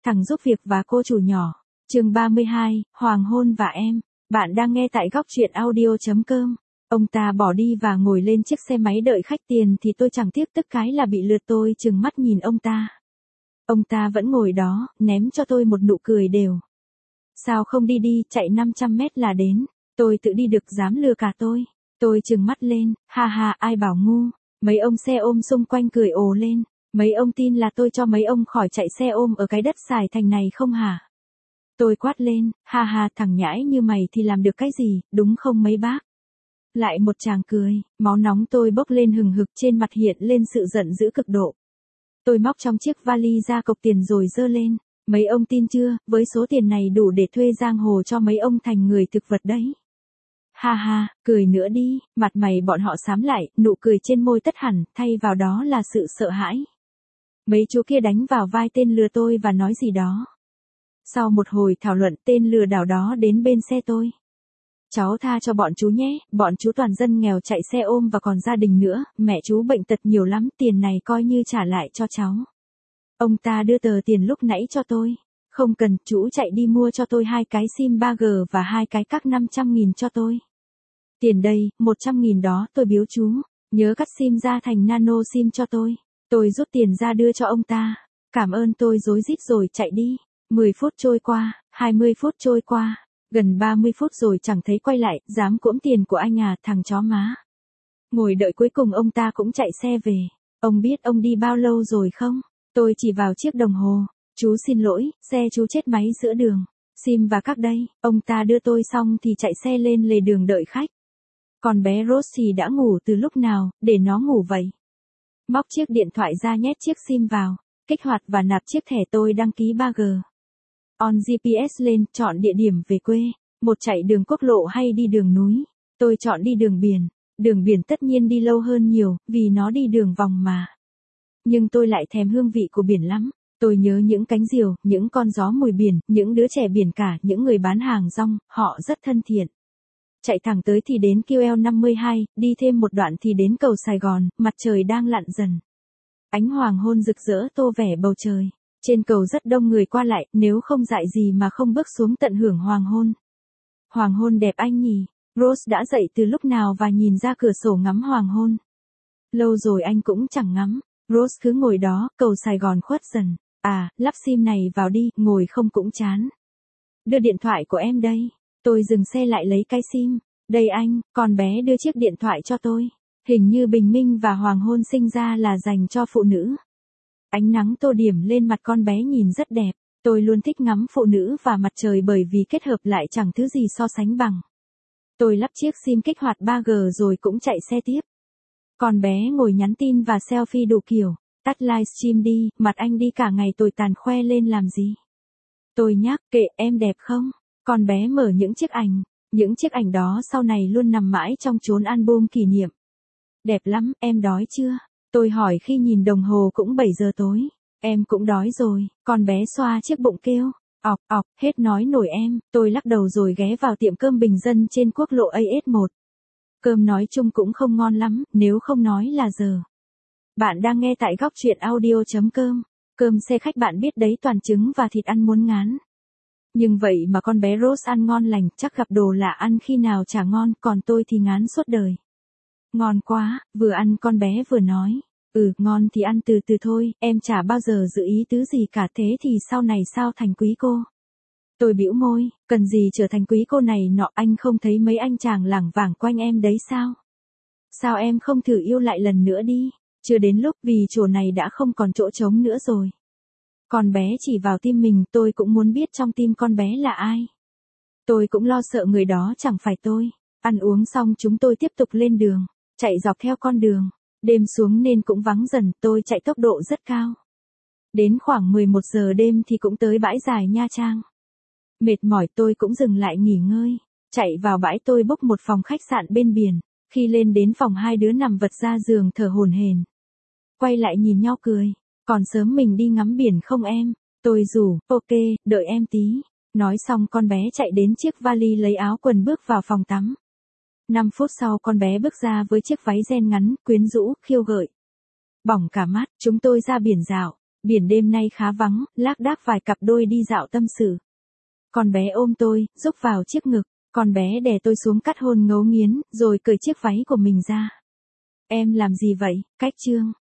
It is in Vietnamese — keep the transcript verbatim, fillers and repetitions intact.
Thằng giúp việc và cô chủ nhỏ. Chương ba mươi hai, Hoàng hôn và em. Bạn đang nghe tại góc truyện audio chấm com. Ông ta bỏ đi và ngồi lên chiếc xe máy đợi khách tiền thì tôi chẳng tiếc tức cái là bị lượt, tôi trừng mắt nhìn ông ta. Ông ta vẫn ngồi đó, ném cho tôi một nụ cười đều. Sao không đi đi, chạy năm trăm mét là đến. Tôi tự đi được, dám lừa cả tôi. Tôi trừng mắt lên, ha ha, ai bảo ngu. Mấy ông xe ôm xung quanh cười ồ lên. Mấy ông tin là tôi cho mấy ông khỏi chạy xe ôm ở cái đất xài thành này không hả? Tôi quát lên, ha ha, thằng nhãi như mày thì làm được cái gì, đúng không mấy bác? Lại một tràng cười, máu nóng tôi bốc lên hừng hực, trên mặt hiện lên sự giận dữ cực độ. Tôi móc trong chiếc vali ra cộc tiền rồi giơ lên. Mấy ông tin chưa, với số tiền này đủ để thuê giang hồ cho mấy ông thành người thực vật đấy. Ha ha, cười nữa đi, mặt mày bọn họ xám lại, nụ cười trên môi tắt hẳn, thay vào đó là sự sợ hãi. Mấy chú kia đánh vào vai tên lừa tôi và nói gì đó. Sau một hồi thảo luận, tên lừa đảo đó đến bên xe tôi. Cháu tha cho bọn chú nhé, bọn chú toàn dân nghèo chạy xe ôm và còn gia đình nữa, mẹ chú bệnh tật nhiều lắm, tiền này coi như trả lại cho cháu. Ông ta đưa tờ tiền lúc nãy cho tôi. Không cần, chú chạy đi mua cho tôi hai cái sim ba G và hai cái các năm trăm nghìn cho tôi. Tiền đây, một trăm nghìn đó, tôi biếu chú. Nhớ cắt sim ra thành nano sim cho tôi. Tôi rút tiền ra đưa cho ông ta. Cảm ơn, tôi rối rít rồi chạy đi. mười phút trôi qua, hai mươi phút trôi qua, gần ba mươi phút rồi chẳng thấy quay lại, dám cưỡng tiền của anh à, thằng chó má. Ngồi đợi cuối cùng ông ta cũng chạy xe về. Ông biết ông đi bao lâu rồi không? Tôi chỉ vào chiếc đồng hồ. Chú xin lỗi, xe chú chết máy giữa đường. Sim và các đây. Ông ta đưa tôi xong thì chạy xe lên lề đường đợi khách. Còn bé Rose thì đã ngủ từ lúc nào, để nó ngủ vậy. Móc chiếc điện thoại ra nhét chiếc sim vào. Kích hoạt và nạp chiếc thẻ tôi đăng ký ba G. On giê pê ét lên, chọn địa điểm về quê. Một chạy đường quốc lộ hay đi đường núi. Tôi chọn đi đường biển. Đường biển tất nhiên đi lâu hơn nhiều, vì nó đi đường vòng mà. Nhưng tôi lại thèm hương vị của biển lắm. Tôi nhớ những cánh diều, những con gió mùi biển, những đứa trẻ biển cả, những người bán hàng rong, họ rất thân thiện. Chạy thẳng tới thì đến Q L năm mươi hai, đi thêm một đoạn thì đến cầu Sài Gòn, mặt trời đang lặn dần. Ánh hoàng hôn rực rỡ tô vẻ bầu trời. Trên cầu rất đông người qua lại, nếu không dại gì mà không bước xuống tận hưởng hoàng hôn. Hoàng hôn đẹp anh nhỉ. Rose đã dậy từ lúc nào và nhìn ra cửa sổ ngắm hoàng hôn. Lâu rồi anh cũng chẳng ngắm. Rose cứ ngồi đó, cầu Sài Gòn khuất dần. À, lắp sim này vào đi, ngồi không cũng chán. Đưa điện thoại của em đây. Tôi dừng xe lại lấy cái sim. Đây anh, con bé đưa chiếc điện thoại cho tôi. Hình như bình minh và hoàng hôn sinh ra là dành cho phụ nữ. Ánh nắng tô điểm lên mặt con bé nhìn rất đẹp. Tôi luôn thích ngắm phụ nữ và mặt trời bởi vì kết hợp lại chẳng thứ gì so sánh bằng. Tôi lắp chiếc sim kích hoạt ba G rồi cũng chạy xe tiếp. Con bé ngồi nhắn tin và selfie đủ kiểu. Tắt livestream đi, mặt anh đi cả ngày tồi tàn khoe lên làm gì. Tôi nhắc, kệ, em đẹp không? Con bé mở những chiếc ảnh. Những chiếc ảnh đó sau này luôn nằm mãi trong chốn album kỷ niệm. Đẹp lắm, em đói chưa? Tôi hỏi khi nhìn đồng hồ cũng bảy giờ tối. Em cũng đói rồi, con bé xoa chiếc bụng kêu. Ọc, ọc, hết nói nổi em. Tôi lắc đầu rồi ghé vào tiệm cơm bình dân trên quốc lộ A S một. Cơm nói chung cũng không ngon lắm, nếu không nói là giờ. Bạn đang nghe tại góc truyện audio chấm com. Cơm xe khách bạn biết đấy, toàn trứng và thịt ăn muốn ngán. Nhưng vậy mà con bé Rose ăn ngon lành, chắc gặp đồ lạ ăn khi nào chả ngon, còn tôi thì ngán suốt đời. Ngon quá, vừa ăn con bé vừa nói. Ừ, ngon thì ăn từ từ thôi, em chả bao giờ giữ ý tứ gì cả, thế thì sau này sao thành quý cô? Tôi bĩu môi, cần gì trở thành quý cô này nọ, anh không thấy mấy anh chàng lảng vảng quanh em đấy sao? Sao em không thử yêu lại lần nữa đi? Chưa đến lúc, vì chỗ này đã không còn chỗ trống nữa rồi. Con bé chỉ vào tim mình, tôi cũng muốn biết trong tim con bé là ai. Tôi cũng lo sợ người đó chẳng phải tôi. Ăn uống xong chúng tôi tiếp tục lên đường, chạy dọc theo con đường. Đêm xuống nên cũng vắng dần, tôi chạy tốc độ rất cao. Đến khoảng mười một giờ đêm thì cũng tới bãi dài Nha Trang. Mệt mỏi tôi cũng dừng lại nghỉ ngơi. Chạy vào bãi tôi book một phòng khách sạn bên biển. Khi lên đến phòng hai đứa nằm vật ra giường thở hổn hển. Quay lại nhìn nhau cười. Còn sớm mình đi ngắm biển không em? Tôi rủ, ok, đợi em tí. Nói xong con bé chạy đến chiếc vali lấy áo quần bước vào phòng tắm. năm phút sau con bé bước ra với chiếc váy ren ngắn, quyến rũ, khiêu gợi. Bỏng cả mắt, chúng tôi ra biển dạo. Biển đêm nay khá vắng, lác đác vài cặp đôi đi dạo tâm sự. Con bé ôm tôi, rúc vào chiếc ngực, con bé đè tôi xuống cắt hôn ngấu nghiến, rồi cởi chiếc váy của mình ra. Em làm gì vậy, Cách Trương?